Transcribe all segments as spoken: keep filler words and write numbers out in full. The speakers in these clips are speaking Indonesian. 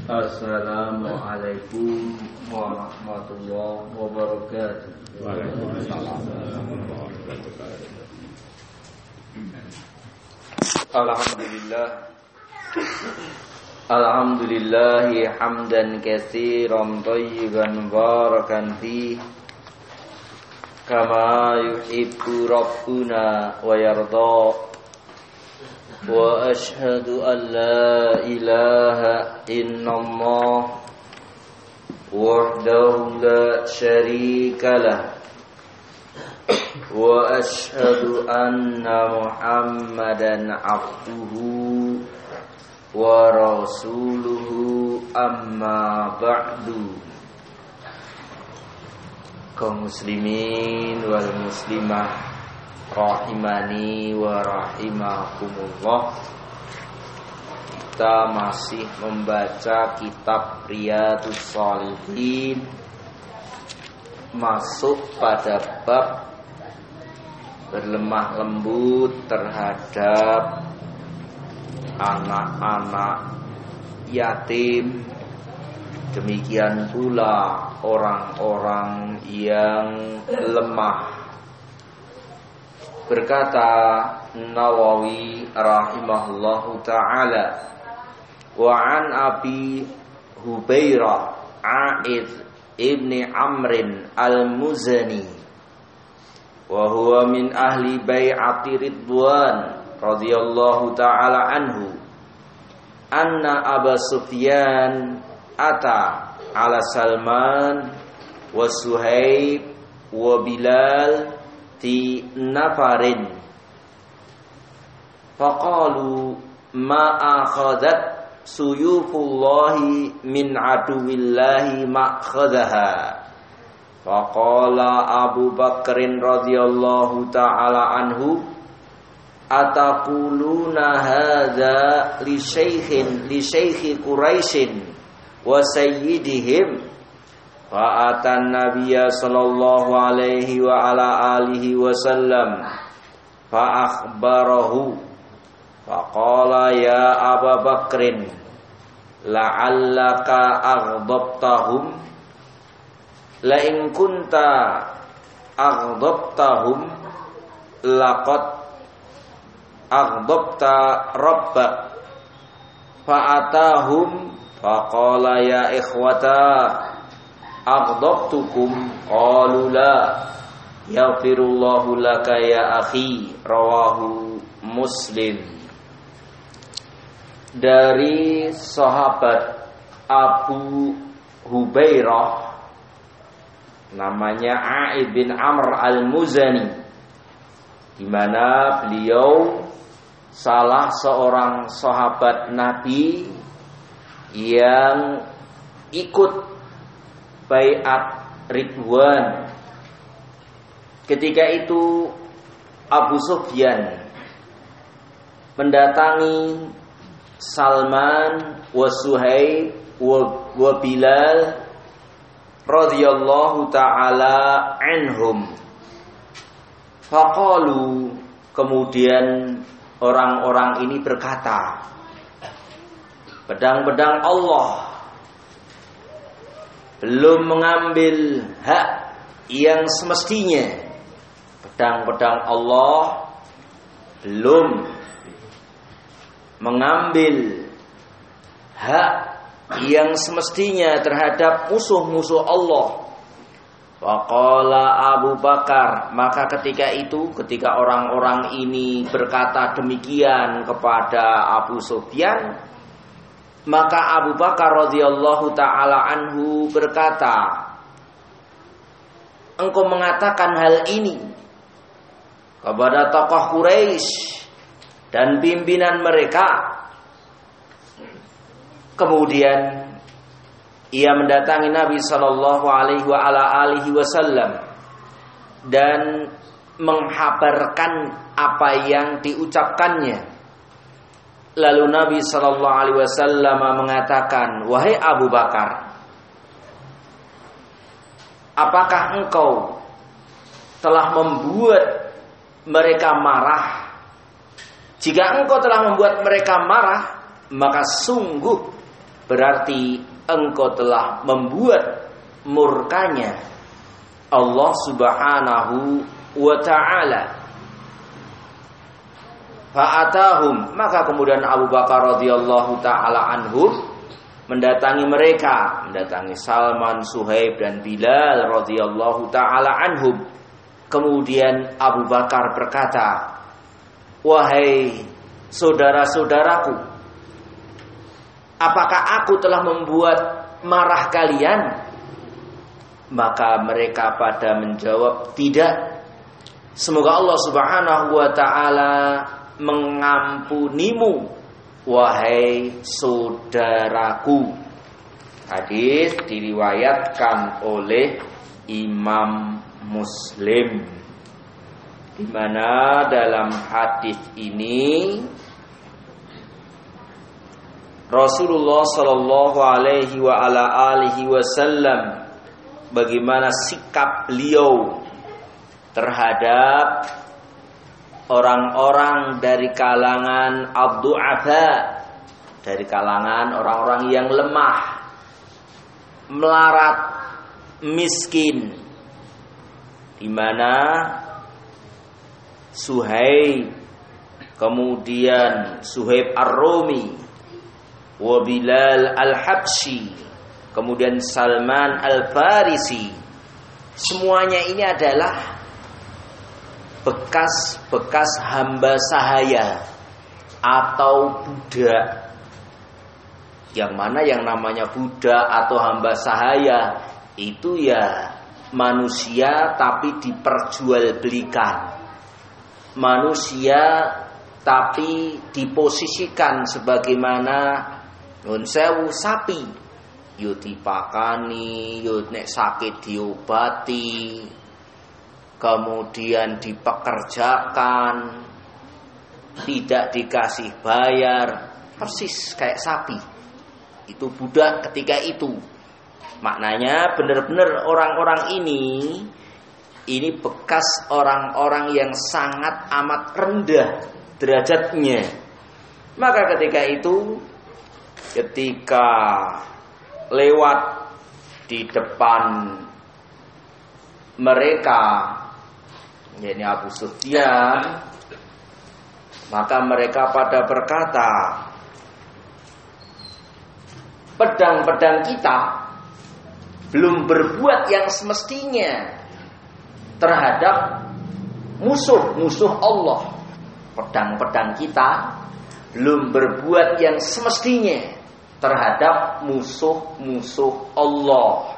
Assalamualaikum warahmatullahi wabarakatuh. Waalaikumsalam warahmatullahi wabarakatuh. Alhamdulillah. Alhamdulillahi hamdan katsiran thayyiban barakan fihi kama yuhibbu rabbuna wa yarda. Wa ashhadu an la ilaha illallah wahdahu la syarika lah wa ashhadu anna Muhammadan abduhu wa rasuluhu amma ba'du. Kaum muslimin wal muslimah rahimani wa rahimakumullah. Kita masih membaca kitab Riyadhus Shalihin, masuk pada bab berlemah lembut terhadap anak-anak yatim. Demikian pula orang-orang yang lemah. Berkata Nawawi rahimahullahu ta'ala, wa an Abi Hubairah A'id ibni Amrin al-Muzani wa huwa min ahli bai'ati Ridwan radhiyallahu ta'ala anhu anna Aba Sufyan ata ala Salman wa Suhaib wa Bilal fi nafarin faqalu ma akhadat suyufullahi min aduwillahi ma'khadhaha faqala Abu Bakrin radhiyallahu ta'ala anhu ataquluna hadza li syaikhin li syaikhi Quraisyin wa sayyidihim fa'atan nabiyya sallallahu alaihi wa ala alihi wa sallam fa'akhbarahu faqala ya Aba Bakrin la'allaka aghdabtahum la in kunta aghdabtahum laqad aghdabta rabbak fa'atahum faqala ya ikhwata aghdabtukum qalu la yaghfirullahu laka ya akhi rawahu Muslim. Dari sahabat Abu Hubairah namanya A'id bin Amr al-Muzani, di mana beliau salah seorang sahabat Nabi yang ikut bai'at Ridwan. Ketika itu Abu Sufyan mendatangi Salman wa Suhaib wa, wa Bilal radhiyallahu ta'ala anhum. Faqalu, kemudian orang-orang ini berkata, pedang-pedang Allah belum mengambil hak yang semestinya. Pedang-pedang Allah belum mengambil hak yang semestinya terhadap musuh-musuh Allah. Faqala Abu Bakar, maka ketika itu, ketika orang-orang ini berkata demikian kepada Abu Sufyan, maka Abu Bakar radhiyallahu ta'ala anhu berkata, engkau mengatakan hal ini kepada tokoh Quraisy dan pimpinan mereka. Kemudian ia mendatangi Nabi sallallahu alaihi wa ala alihi wasallam dan menghabarkan apa yang diucapkannya. Lalu Nabi sallallahu alaihi wasallam mengatakan, wahai Abu Bakar, apakah engkau telah membuat mereka marah? Jika engkau telah membuat mereka marah, maka sungguh berarti engkau telah membuat murkanya Allah Subhanahu wa ta'ala. Fa'atahum, maka kemudian Abu Bakar radhiyallahu ta'ala anhum mendatangi mereka, mendatangi Salman, Suhaib dan Bilal radhiyallahu ta'ala anhum. Kemudian Abu Bakar berkata, wahai saudara-saudaraku, apakah aku telah membuat marah kalian? Maka mereka pada menjawab, tidak. Semoga Allah Subhanahu wa ta'ala mengampunimu, wahai saudaraku. Hadis diriwayatkan oleh Imam Muslim, di mana dalam hadis ini Rasulullah sallallahu alaihi wa ala alihi wasallam bagaimana sikap beliau terhadap orang-orang dari kalangan ad-du'afa, dari kalangan orang-orang yang lemah, melarat, miskin, di mana Suhaib, kemudian Suhaib Ar-Rumi, wa Bilal Al-Habsyi, kemudian Salman Al-Farisi, semuanya ini adalah bekas-bekas hamba sahaya atau budak. Yang mana yang namanya budak atau hamba sahaya itu ya manusia tapi diperjualbelikan, manusia tapi diposisikan sebagaimana nyun sewu sapi, yo dipakani, yo nek sakit diobati, kemudian dipekerjakan, tidak dikasih bayar, persis kayak sapi. Itu budak ketika itu. Maknanya benar-benar orang-orang ini ini bekas orang-orang yang sangat amat rendah derajatnya. Maka ketika itu, ketika lewat di depan mereka, yakni Abu Sufyan, maka mereka pada berkata, pedang-pedang kita belum berbuat yang semestinya terhadap musuh-musuh Allah. Pedang-pedang kita belum berbuat yang semestinya terhadap musuh-musuh Allah.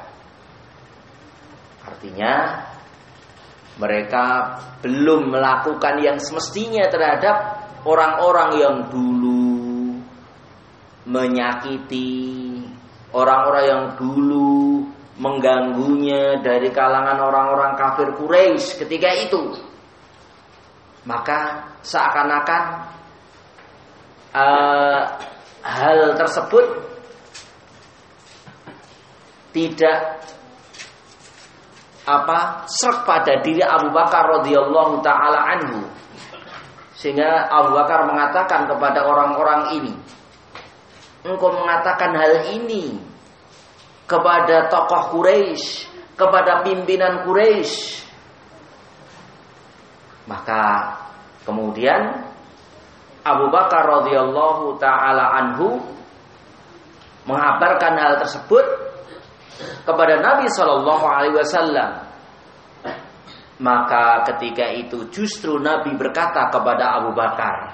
Artinya mereka belum melakukan yang semestinya terhadap orang-orang yang dulu menyakiti, orang-orang yang dulu mengganggunya dari kalangan orang-orang kafir Quraisy ketika itu. Maka seakan-akan uh, hal tersebut tidak apa serk pada diri Abu Bakar radhiyallahu taala anhu, sehingga Abu Bakar mengatakan kepada orang-orang ini, engkau mengatakan hal ini kepada tokoh Quraisy, kepada pimpinan Quraisy. Maka kemudian Abu Bakar radhiyallahu taala anhu mengabarkan hal tersebut kepada Nabi sallallahu alaihi wasallam. Maka ketika itu justru Nabi berkata kepada Abu Bakar,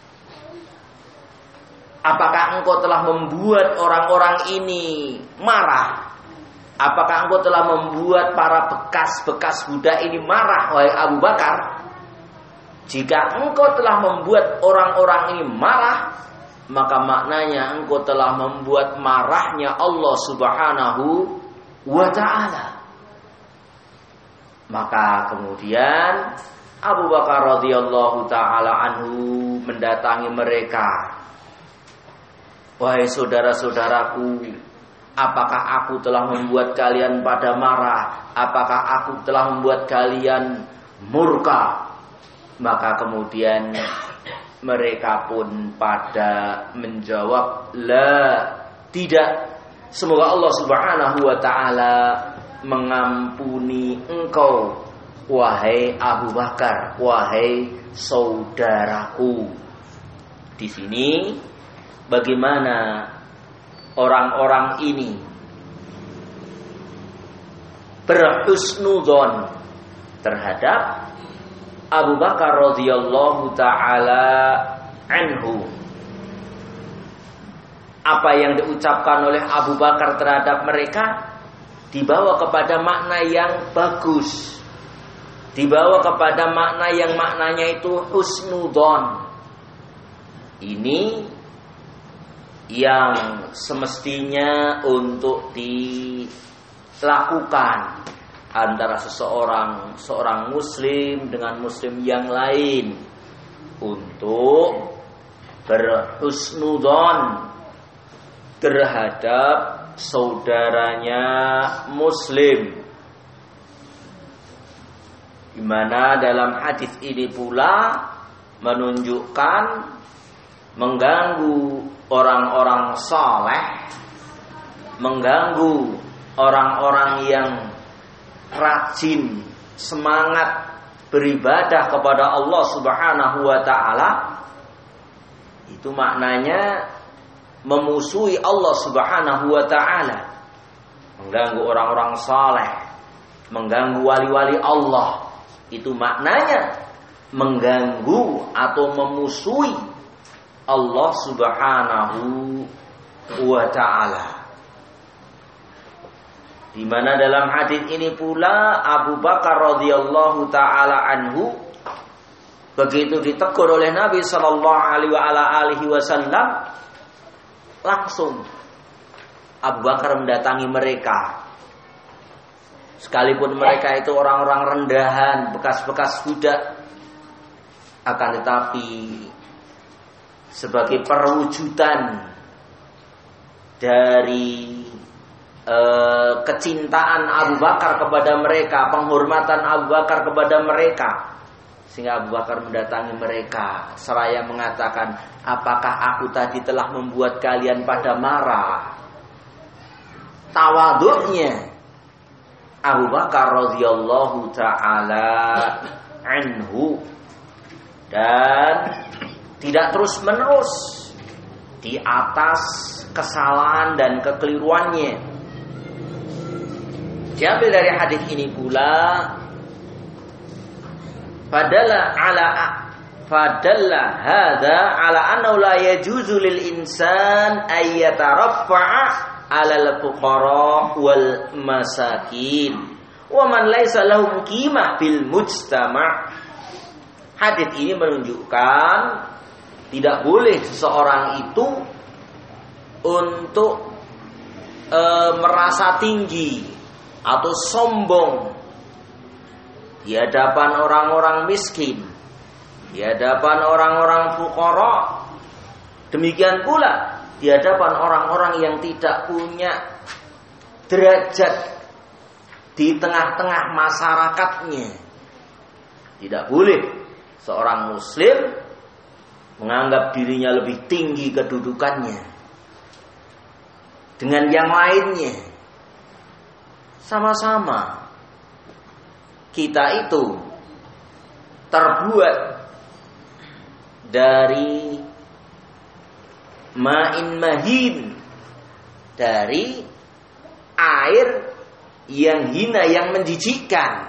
apakah engkau telah membuat orang-orang ini marah? Apakah engkau telah membuat para bekas-bekas budak ini marah, wahai Abu Bakar? Jika engkau telah membuat orang-orang ini marah, maka maknanya engkau telah membuat marahnya Allah Subhanahu wa ta'ala. Maka kemudian Abu Bakar radhiyallahu ta'ala anhu mendatangi mereka. Wahai saudara-saudaraku, apakah aku telah membuat kalian pada marah? Apakah aku telah membuat kalian murka? Maka kemudian mereka pun pada menjawab, la, Tidak. Semoga Allah Subhanahu wa taala mengampuni engkau wahai Abu Bakar, wahai saudaraku. Di sini bagaimana orang-orang ini berhusnudzon terhadap Abu Bakar radhiyallahu taala anhu. Apa yang diucapkan oleh Abu Bakar terhadap mereka dibawa kepada makna yang bagus, dibawa kepada makna yang maknanya itu husnudzon. Ini yang semestinya untuk dilakukan antara seseorang seorang muslim dengan muslim yang lain untuk berhusnudzon terhadap saudaranya muslim. Di mana dalam hadis ini pula menunjukkan mengganggu orang-orang saleh, mengganggu orang-orang yang rajin, semangat beribadah kepada Allah Subhanahu wa taala, itu maknanya memusuhi Allah Subhanahu wa taala. Mengganggu orang-orang saleh, mengganggu wali-wali Allah, itu maknanya mengganggu atau memusuhi Allah Subhanahu wa taala. Di mana dalam hadis ini pula Abu Bakar radhiyallahu taala anhu begitu ditegur oleh Nabi sallallahu alaihi wasallam, langsung Abu Bakar mendatangi mereka. Sekalipun mereka itu orang-orang rendahan, bekas-bekas budak, akan tetapi sebagai perwujudan dari e, kecintaan Abu Bakar kepada mereka, penghormatan Abu Bakar kepada mereka, sehingga Abu Bakar mendatangi mereka seraya mengatakan, apakah aku tadi telah membuat kalian pada marah? Tawadhu'nya Abu Bakar radhiyallahu taala anhu, dan tidak terus-menerus di atas kesalahan dan kekeliruannya. Diambil dari hadis ini pula, fadalla ala fadalla hadza ala annahu la yajuzu lil insan ay yataraffa'a 'ala al-fuqara wal masakin wa man laysa lahum qimah bil mujtama'. Hadis ini menunjukkan tidak boleh seseorang itu untuk e, merasa tinggi atau sombong di hadapan orang-orang miskin, di hadapan orang-orang fuqara. Demikian pula di hadapan orang-orang yang tidak punya derajat di tengah-tengah masyarakatnya. Tidak boleh seorang muslim menganggap dirinya lebih tinggi kedudukannya dengan yang lainnya. Sama-sama kita itu terbuat dari ma'in mahin, dari air yang hina, yang menjijikkan.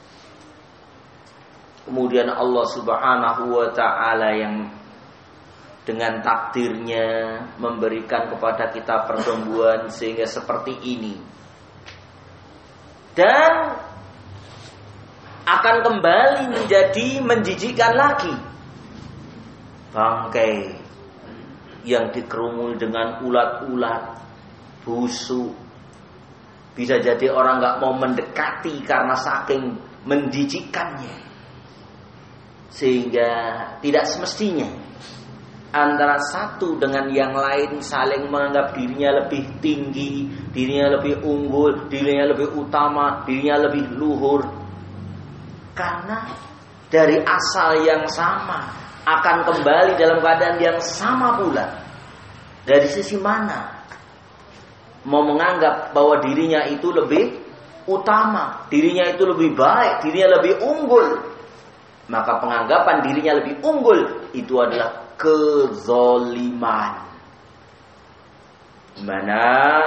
Kemudian Allah Subhanahu wa ta'ala yang dengan takdirnya memberikan kepada kita pertumbuhan sehingga seperti ini, dan akan kembali menjadi menjijikkan lagi. Bangkai yang dikerumuni dengan ulat-ulat, busuk, bisa jadi orang gak mau mendekati karena saking menjijikkannya. Sehingga tidak semestinya antara satu dengan yang lain saling menganggap dirinya lebih tinggi, dirinya lebih unggul, dirinya lebih utama, dirinya lebih luhur. Karena dari asal yang sama akan kembali dalam keadaan yang sama pula. Dari sisi mana mau menganggap bahwa dirinya itu lebih utama, dirinya itu lebih baik, dirinya lebih unggul, maka penganggapan dirinya lebih unggul itu adalah kezaliman. Mana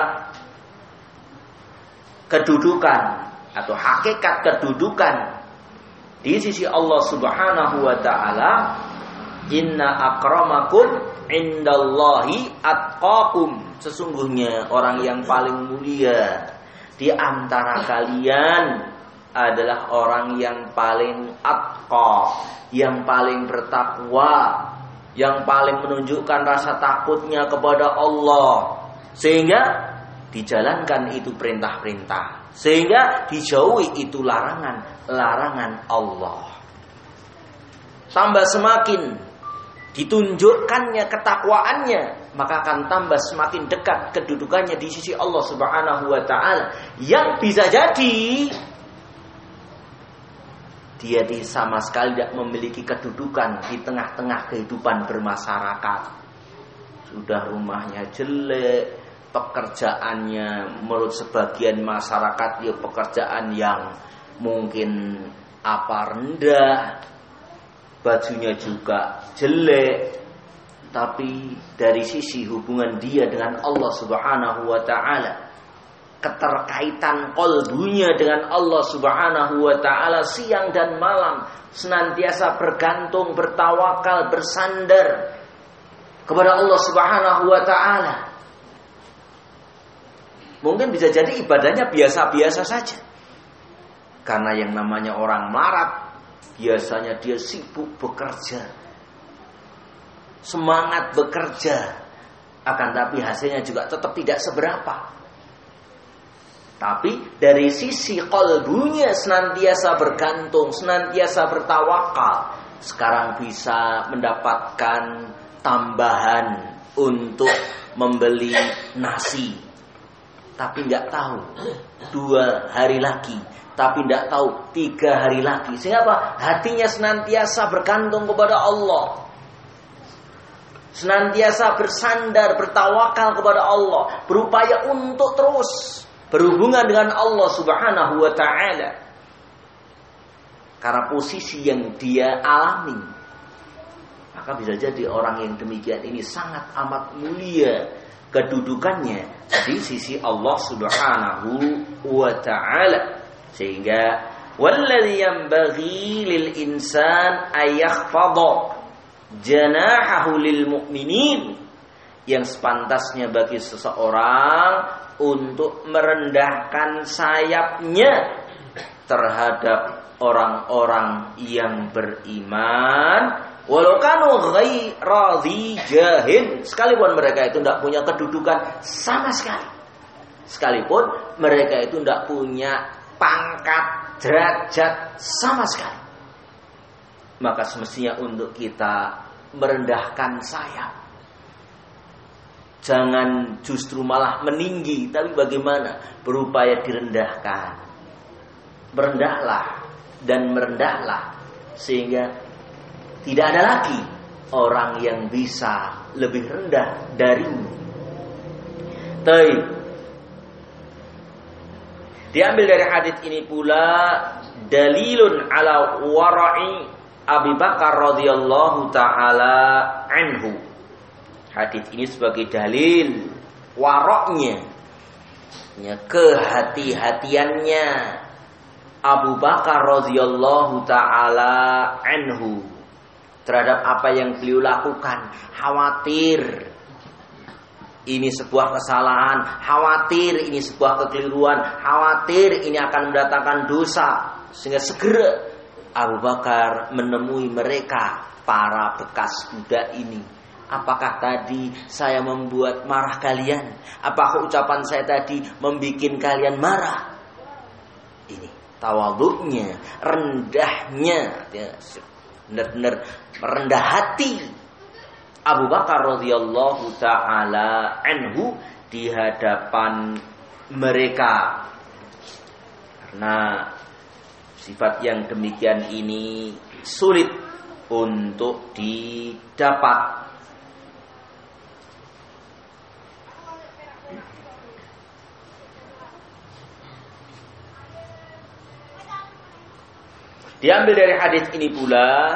kedudukan atau hakikat kedudukan di sisi Allah Subhanahu wa taala, inna akramakum indallahi atqakum, sesungguhnya orang yang paling mulia di antara kalian adalah orang yang paling atqa, yang paling bertakwa, yang paling menunjukkan rasa takutnya kepada Allah, sehingga dijalankan itu perintah-perintah, sehingga dijauhi itu larangan-larangan Allah. Tambah semakin ditunjukkannya ketakwaannya, maka akan tambah semakin dekat kedudukannya di sisi Allah Subhanahu wa taala, yang bisa jadi dia di sama sekali tidak memiliki kedudukan di tengah-tengah kehidupan bermasyarakat. Sudah rumahnya jelek, pekerjaannya menurut sebagian masyarakat ya pekerjaan yang mungkin apa rendah, bajunya juga jelek, tapi dari sisi hubungan dia dengan Allah Subhanahu wa taala, keterkaitan qalbunya dengan Allah Subhanahu wa taala siang dan malam senantiasa bergantung, bertawakal, bersandar kepada Allah Subhanahu wa taala. Mungkin bisa jadi ibadahnya biasa-biasa saja. Karena yang namanya orang melarat, biasanya dia sibuk bekerja, semangat bekerja, akan tapi hasilnya juga tetap tidak seberapa. Tapi dari sisi qalbunya senantiasa bergantung, senantiasa bertawakal, sekarang bisa mendapatkan tambahan untuk membeli nasi, tapi nggak tahu dua hari lagi, tapi tidak tahu tiga hari lagi. Sehingga apa? Hatinya senantiasa bergantung kepada Allah, senantiasa bersandar, bertawakal kepada Allah, berupaya untuk terus berhubungan dengan Allah Subhanahu wa ta'ala. Karena posisi yang dia alami, maka bisa jadi orang yang demikian ini sangat amat mulia kedudukannya di sisi Allah Subhanahu wa ta'ala. Sehingga walladzi yanbaghi lil insan ayakhfadha janahahu lil mu'minin, yang sepantasnya bagi seseorang untuk merendahkan sayapnya terhadap orang-orang yang beriman, walau kanu ghaira dzi jahin, sekalipun mereka itu tidak punya kedudukan sama sekali, sekalipun mereka itu tidak punya pangkat, derajat sama sekali, maka semestinya untuk kita merendahkan sayap. Jangan justru malah meninggi, tapi bagaimana berupaya direndahkan. Berendahlah dan merendahlah, sehingga tidak ada lagi orang yang bisa lebih rendah darimu. Baik. Diambil dari hadis ini pula dalilun ala wara'i Abi Bakar radhiyallahu taala anhu. Hadis ini sebagai dalil waroknya, ya, kehati-hatiannya Abu Bakar radhiyallahu taala anhu terhadap apa yang beliau lakukan. Khawatir ini sebuah kesalahan, khawatir ini sebuah kekeliruan, khawatir ini akan mendatangkan dosa, sehingga segera Abu Bakar menemui mereka, para bekas budak ini. Apakah tadi saya membuat marah kalian? Apakah ucapan saya tadi membuat kalian marah? Ini tawadhu'nya, rendahnya, ya, benar-benar merendah hati Abu Bakar radhiyallahu taala anhu di hadapan mereka. Karena sifat yang demikian ini sulit untuk didapat. Diambil dari hadis ini pula,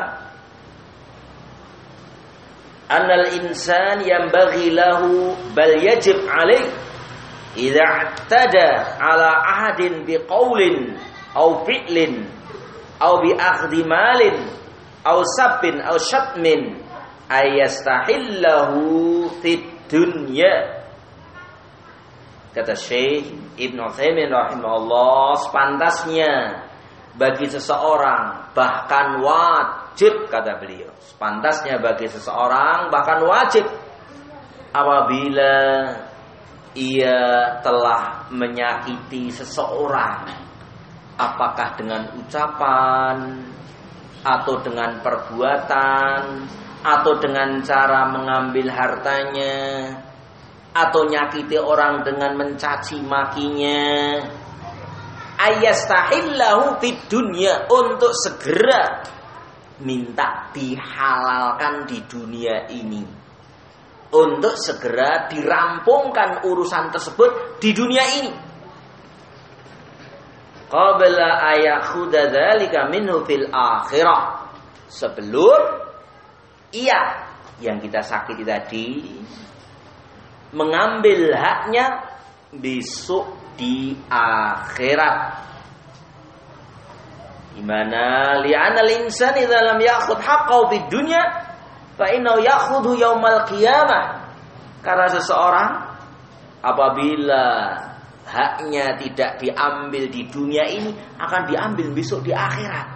annal insan yanbaghi lahu bal yajib alaih idza i'tada ala ahadin biqaulin aw fi'lin aw bi akhdhi malin aw sabbin aw syatmin ayastahillahu fid dunya. Kata Syekh Ibnu Utsaimin rahimahullah, sepantasnya bagi seseorang, bahkan wajib, kata beliau, sepantasnya bagi seseorang bahkan wajib apabila ia telah menyakiti seseorang, apakah dengan ucapan atau dengan perbuatan atau dengan cara mengambil hartanya, atau nyakiti orang dengan mencaci makinya, ayastahillahu fid dunya, untuk segera minta dihalalkan di dunia ini, untuk segera dirampungkan urusan tersebut di dunia ini, qabla ayakhudha dzalika minhu fil akhirah, sebelum ia yang kita sakiti tadi mengambil haknya besok di akhirat. Dimana li'anna al-insan idza lam ya'khudh haqqahu fid dunya fa innahu ya'khudhu yaumal qiyamah. Karena seseorang apabila haknya tidak diambil di dunia ini, akan diambil besok di akhirat.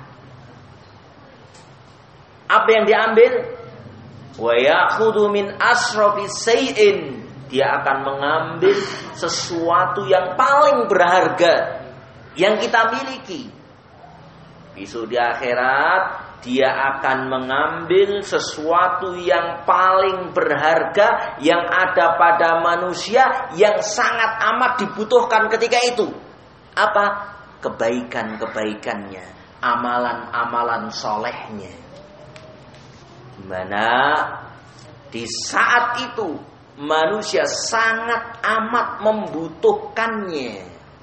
Apa yang diambil? Wa ya'khudhu min asrafi say'in, dia akan mengambil sesuatu yang paling berharga yang kita miliki. Besok di akhirat dia akan mengambil sesuatu yang paling berharga yang ada pada manusia, yang sangat amat dibutuhkan ketika itu. Apa? Kebaikan-kebaikannya, amalan-amalan solehnya. Dimana di saat itu manusia sangat amat membutuhkannya.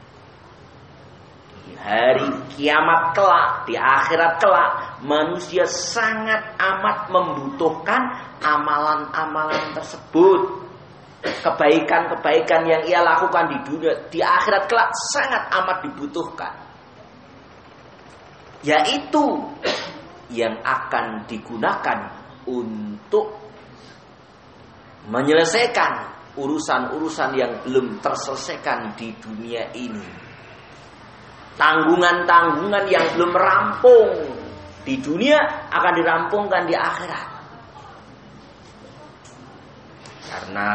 Di hari kiamat kelak, di akhirat kelak, manusia sangat amat membutuhkan amalan-amalan tersebut. Kebaikan-kebaikan yang ia lakukan di dunia, di akhirat kelak sangat amat dibutuhkan. Yaitu yang akan digunakan untuk menyelesaikan urusan-urusan yang belum terselesaikan di dunia ini. Tanggungan-tanggungan yang belum rampung di dunia akan dirampungkan di akhirat. Karena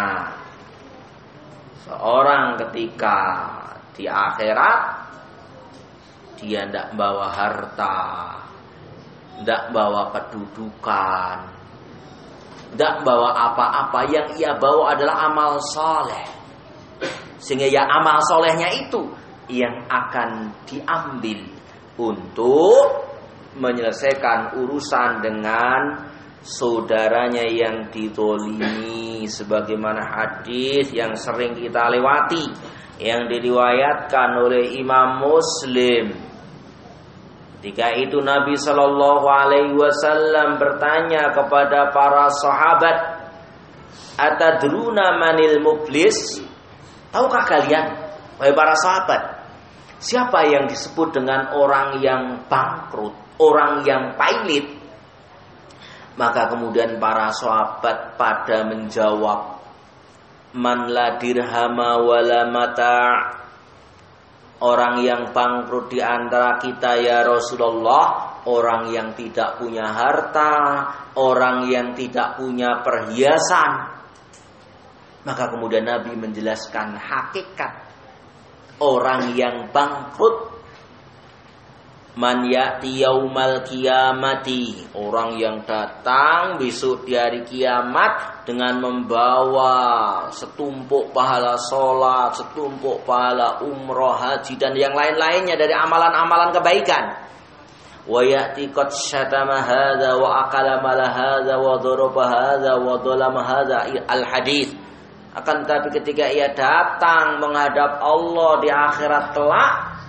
seorang ketika di akhirat, dia tidak bawa harta, tidak bawa kedudukan, tidak bawa apa-apa. Yang ia bawa adalah amal soleh. Sehingga ya amal solehnya itu yang akan diambil untuk menyelesaikan urusan dengan saudaranya yang dizalimi, sebagaimana hadis yang sering kita lewati, yang diriwayatkan oleh Imam Muslim. Ketika itu Nabi Shallallahu Alaihi Wasallam bertanya kepada para sahabat, atadruna manil muflis? Tahukah kalian, wahai para sahabat, siapa yang disebut dengan orang yang bangkrut, orang yang pailit? Maka kemudian para sahabat pada menjawab, man la dirhama wala mata'. Orang yang bangkrut di antara kita ya Rasulullah, orang yang tidak punya harta, orang yang tidak punya perhiasan. Maka kemudian Nabi menjelaskan hakikat orang yang bangkrut. Man ya'ti yaumal qiyamati, orang yang datang besok di hari kiamat dengan membawa setumpuk pahala sholat, setumpuk pahala umroh, haji, dan yang lain-lainnya dari amalan-amalan kebaikan. Wa ya'ti qad syatama hadza wa aqala mala hadza wa daraba hadza wa dhalama hadza al-hadis. Akan tetapi ketika ia datang menghadap Allah di akhirat kelak,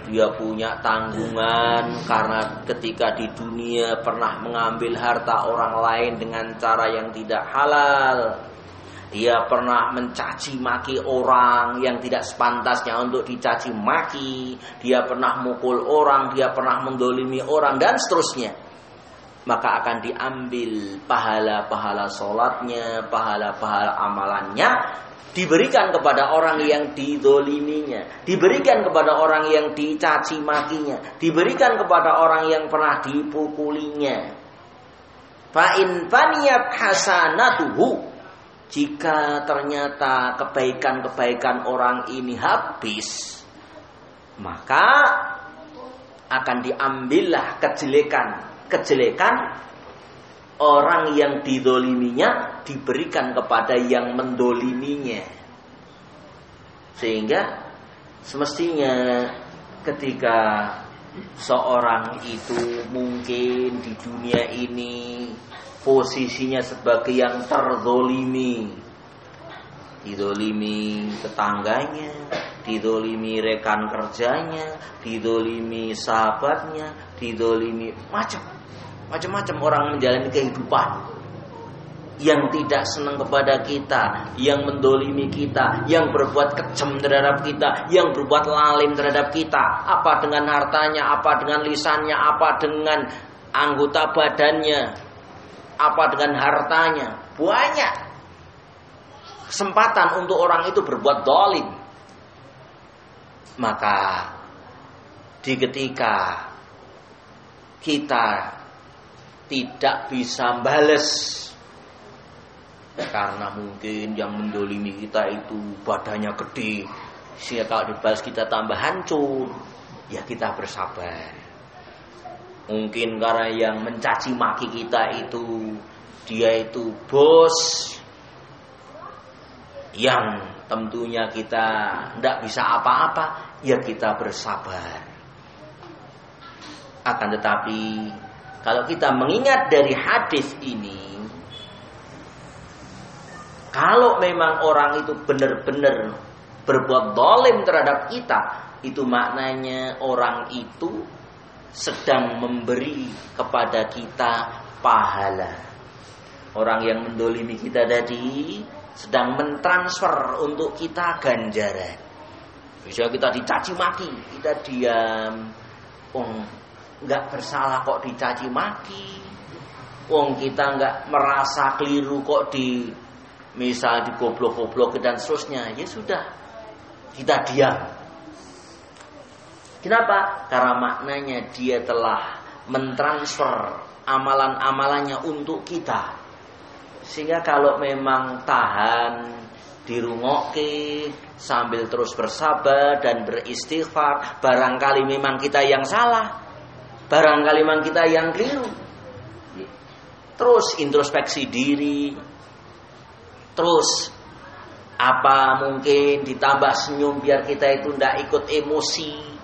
dia punya tanggungan karena ketika di dunia pernah mengambil harta orang lain dengan cara yang tidak halal. Dia pernah mencaci maki orang yang tidak sepantasnya untuk dicaci maki. Dia pernah mukul orang, dia pernah mendolimi orang, dan seterusnya. Maka akan diambil pahala-pahala sholatnya, pahala-pahala amalannya, diberikan kepada orang yang didoliminya, diberikan kepada orang yang dicaci makinya, diberikan kepada orang yang pernah dipukulinya. Fa in faniyat hasanatuhu, jika ternyata kebaikan-kebaikan orang ini habis, maka akan diambillah kejelekan-kejelekan orang yang didoliminya, diberikan kepada yang mendoliminya. Sehingga semestinya ketika seorang itu mungkin di dunia ini posisinya sebagai yang terzolimi, didolimi tetangganya, didolimi rekan kerjanya, didolimi sahabatnya, didolimi macam macam-macam orang menjalani kehidupan yang tidak senang kepada kita, yang mendolimi kita, yang berbuat kejam terhadap kita, yang berbuat lalim terhadap kita, apa dengan hartanya, apa dengan lisannya, apa dengan anggota badannya, apa dengan hartanya. Banyak kesempatan untuk orang itu berbuat zalim. Maka di ketika kita tidak bisa balas karena mungkin yang mendolimi kita itu badannya gede, sehingga kalau dibalas kita tambah hancur, ya kita bersabar. Mungkin karena yang mencaci maki kita itu dia itu bos yang tentunya kita tidak bisa apa-apa, ya kita bersabar. Akan tetapi kalau kita mengingat dari hadis ini, kalau memang orang itu benar-benar berbuat zalim terhadap kita, itu maknanya orang itu sedang memberi kepada kita pahala. Orang yang mendolimi kita tadi sedang mentransfer untuk kita ganjaran. Bisa kita dicaci maki, kita diam. Oh, nggak bersalah kok dicaci maki. Wong kita nggak merasa keliru kok di misal digoblok-goblok dan seterusnya. Ya sudah, kita diam. Kenapa? Karena maknanya dia telah mentransfer amalan-amalannya untuk kita. Sehingga kalau memang tahan, dirungokke, sambil terus bersabar dan beristighfar, barangkali memang kita yang salah, barangkali memang kita yang keliru. Terus introspeksi diri, terus apa mungkin ditambah senyum biar kita itu tidak ikut emosi.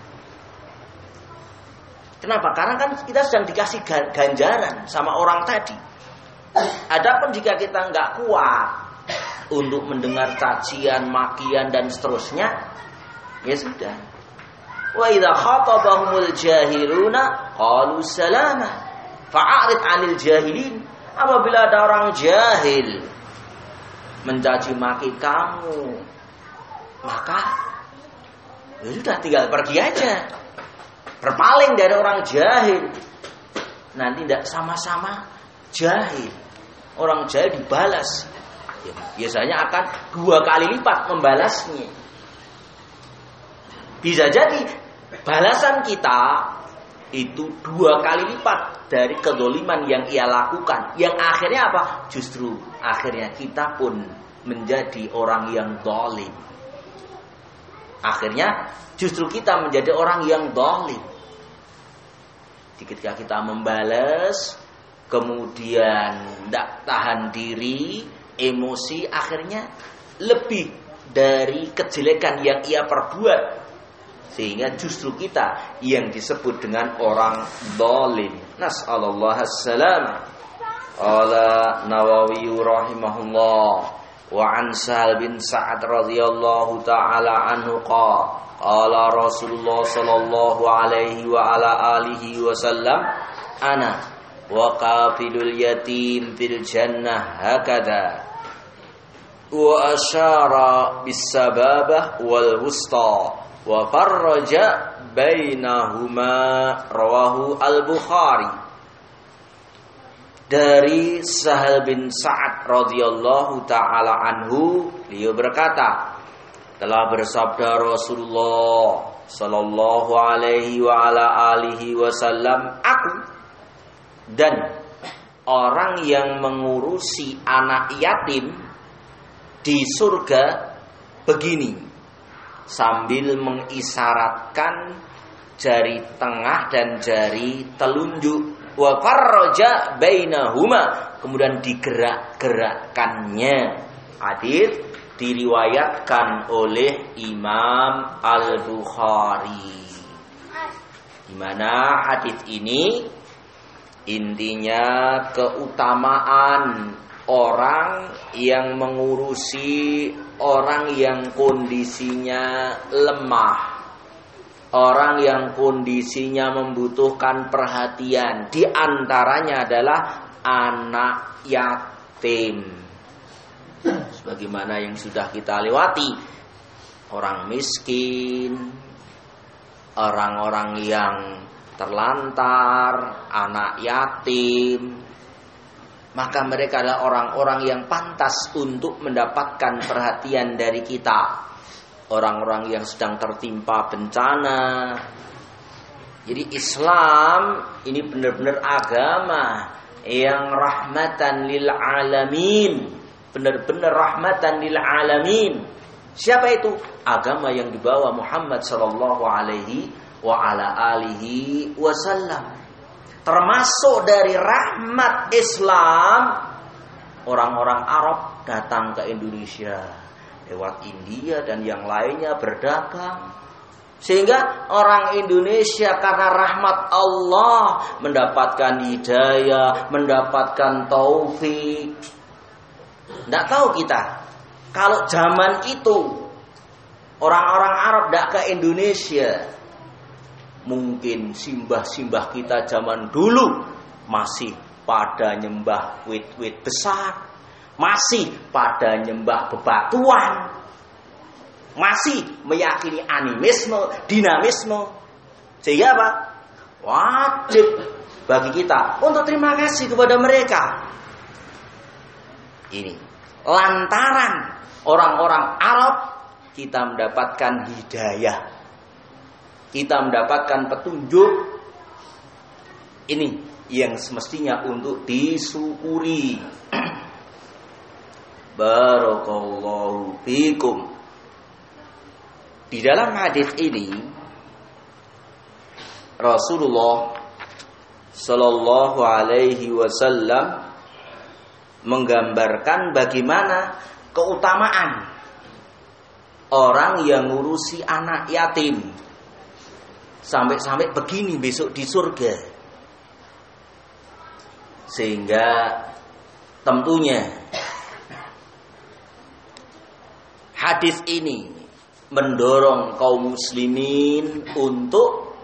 Kenapa? Karena kan kita sedang dikasih ganjaran sama orang tadi. Adapun jika kita nggak kuat untuk mendengar cacian, makian dan seterusnya, ya sudah. Wa idza khatabahumul jahiluna qalu salama fa'arid 'anil jahilin. Apabila ada orang jahil mencaci maki kamu, maka ya sudah, tinggal pergi aja. Berpaling dari orang jahil. Nanti tidak sama-sama jahil. Orang jahil dibalas, ya, biasanya akan dua kali lipat membalasnya. Bisa jadi balasan kita itu dua kali lipat dari kedoliman yang ia lakukan. Yang akhirnya apa? Justru akhirnya kita pun menjadi orang yang zalim. Akhirnya justru kita menjadi orang yang zalim. Ketika kita membalas, kemudian tidak tahan diri, emosi, akhirnya lebih dari kejelekan yang ia perbuat, sehingga justru kita yang disebut dengan orang zalim. Nas'alullah as-salam. Qala Nawawi rahimahullah, Wa an Sahal bin Sa'ad radhiyallahu ta'ala anhu qala qala Rasulullah sallallahu alaihi wa ala alihi wasallam ana wa qafilul yatim fil jannah hakadha wa asyara bis sababah wal wusta wa farraja bainahuma rawahu al-Bukhari. Dari Sahal bin Sa'ad radhiyallahu ta'ala anhu, beliau berkata, telah bersabda Rasulullah sallallahu alaihi wa ala alihi wasallam, aku dan orang yang mengurusi anak yatim di surga begini, sambil mengisyaratkan jari tengah dan jari telunjuk. Wa farraja bainahuma, kemudian digerak-gerakkannya. Hadis diriwayatkan oleh Imam Al-Bukhari. Di mana hadis ini intinya keutamaan orang yang mengurusi orang yang kondisinya lemah, orang yang kondisinya membutuhkan perhatian. Di antaranya adalah anak yatim. Sebagaimana yang sudah kita lewati, orang miskin, orang-orang yang terlantar, anak yatim, maka mereka adalah orang-orang yang pantas untuk mendapatkan perhatian dari kita. Orang-orang yang sedang tertimpa bencana. Jadi Islam ini benar-benar agama yang rahmatan lil alamin, benar-benar rahmatan lil alamin. Siapa itu? Agama yang dibawa Muhammad sallallahu alaihi wa ala alihi wasallam. Termasuk dari rahmat Islam, orang-orang Arab datang ke Indonesia lewat India dan yang lainnya berdagang, sehingga orang Indonesia karena rahmat Allah mendapatkan hidayah, mendapatkan taufik. Tidak tahu kita, kalau zaman itu orang-orang Arab tidak ke Indonesia, mungkin simbah-simbah kita zaman dulu masih pada nyembah wit-wit besar, masih pada nyembah bebatuan, masih meyakini animisme, dinamisme. Sehingga apa? Wajib bagi kita untuk terima kasih kepada mereka. Ini lantaran orang-orang Arab kita mendapatkan hidayah, kita mendapatkan petunjuk. Ini yang semestinya untuk disyukuri. Barakallahu fikum. Di dalam hadis ini Rasulullah sallallahu alaihi wasallam menggambarkan bagaimana keutamaan orang yang ngurusi anak yatim. Sampai-sampai begini besok di surga. Sehingga tentunya hadis ini mendorong kaum muslimin untuk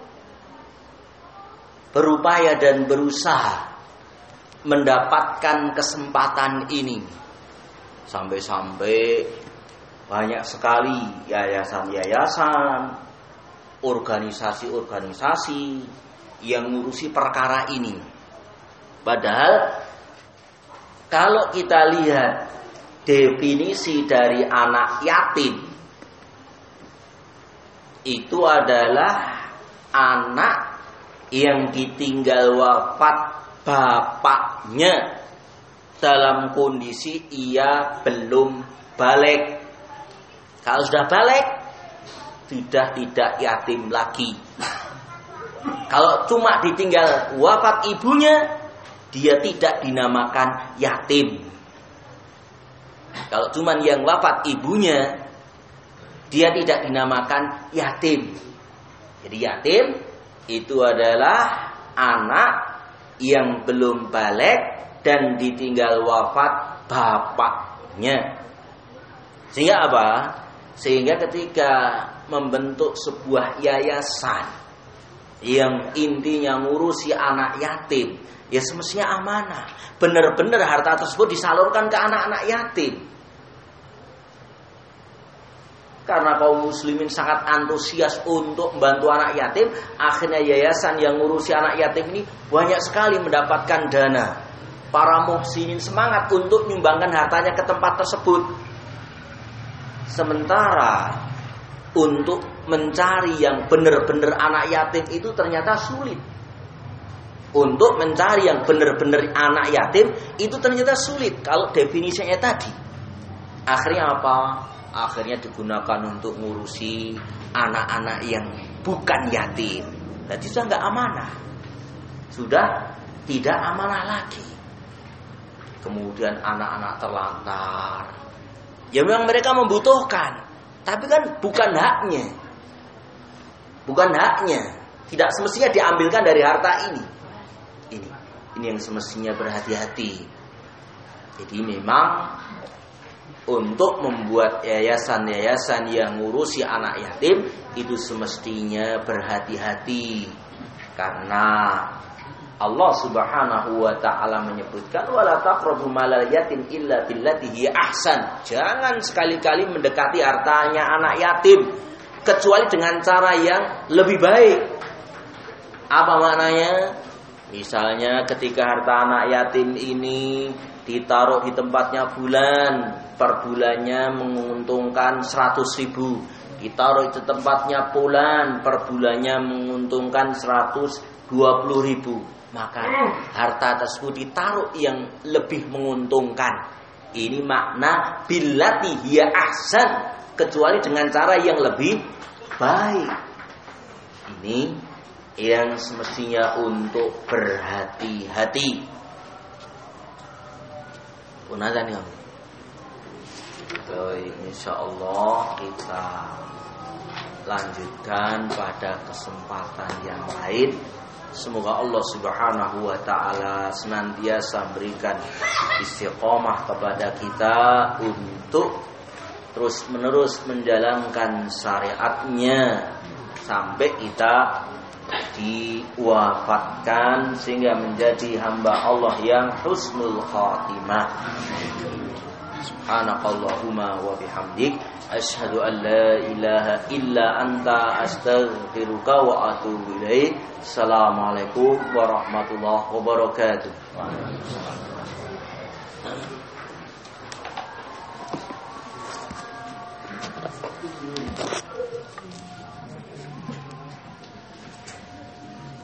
berupaya dan berusaha mendapatkan kesempatan ini. Sampai-sampai banyak sekali yayasan-yayasan, organisasi-organisasi yang ngurusi perkara ini. Padahal kalau kita lihat definisi dari anak yatim, itu adalah anak yang ditinggal wafat bapaknya dalam kondisi ia belum balik. Kalau sudah balik, sudah tidak yatim lagi. Kalau cuma ditinggal wafat ibunya, dia tidak dinamakan yatim. Kalau cuma yang wafat ibunya, dia tidak dinamakan yatim. Jadi yatim itu adalah anak yang belum balik dan ditinggal wafat bapaknya. Sehingga apa? Sehingga ketika membentuk sebuah yayasan yang intinya ngurusi anak yatim, ya semestinya amanah. Benar-benar harta tersebut disalurkan ke anak-anak yatim. Karena kaum muslimin sangat antusias untuk membantu anak yatim, akhirnya yayasan yang ngurusi anak yatim ini banyak sekali mendapatkan dana. Para muhsinin semangat untuk menyumbangkan hartanya ke tempat tersebut. Sementara untuk mencari yang benar-benar anak yatim itu ternyata sulit. Untuk mencari yang benar-benar anak yatim itu ternyata sulit kalau definisinya tadi. Akhirnya apa? Akhirnya digunakan untuk ngurusi anak-anak yang bukan yatim. Jadi sudah nggak amanah, sudah tidak amanah lagi. Kemudian anak-anak terlantar, ya memang mereka membutuhkan, tapi kan bukan haknya, bukan haknya. Tidak semestinya diambilkan dari harta ini. Ini, ini yang semestinya berhati-hati. Jadi memang untuk membuat yayasan-yayasan yang ngurusi anak yatim itu semestinya berhati-hati, karena Allah Subhanahu wa taala menyebutkan wala taqrabu malal yatim illa billati hiya ahsan. Jangan sekali-kali mendekati hartanya anak yatim kecuali dengan cara yang lebih baik. Apa maknanya? Misalnya ketika harta anak yatim ini ditaruh di tempatnya bulan, per bulannya menguntungkan seratus ribu. Ditaruh di tempatnya bulan, per bulannya menguntungkan seratus dua puluh ribu. Maka harta tersebut ditaruh yang lebih menguntungkan. Ini makna billati hiya ahsan, kecuali dengan cara yang lebih baik. Ini yang semestinya untuk berhati-hati. Punazan ya. Baik, insyaallah kita lanjutkan pada kesempatan yang lain. Semoga Allah Subhanahu wa taala senantiasa memberikan istiqomah kepada kita untuk terus-menerus menjalankan syariatnya sampai kita diwafatkan sehingga menjadi hamba Allah yang husnul khatimah. Subhanakallahumma wa bihamdik asyhadu an la ilaha illa anta astaghfiruka wa atubu ilaik. Assalamualaikum warahmatullahi wabarakatuh.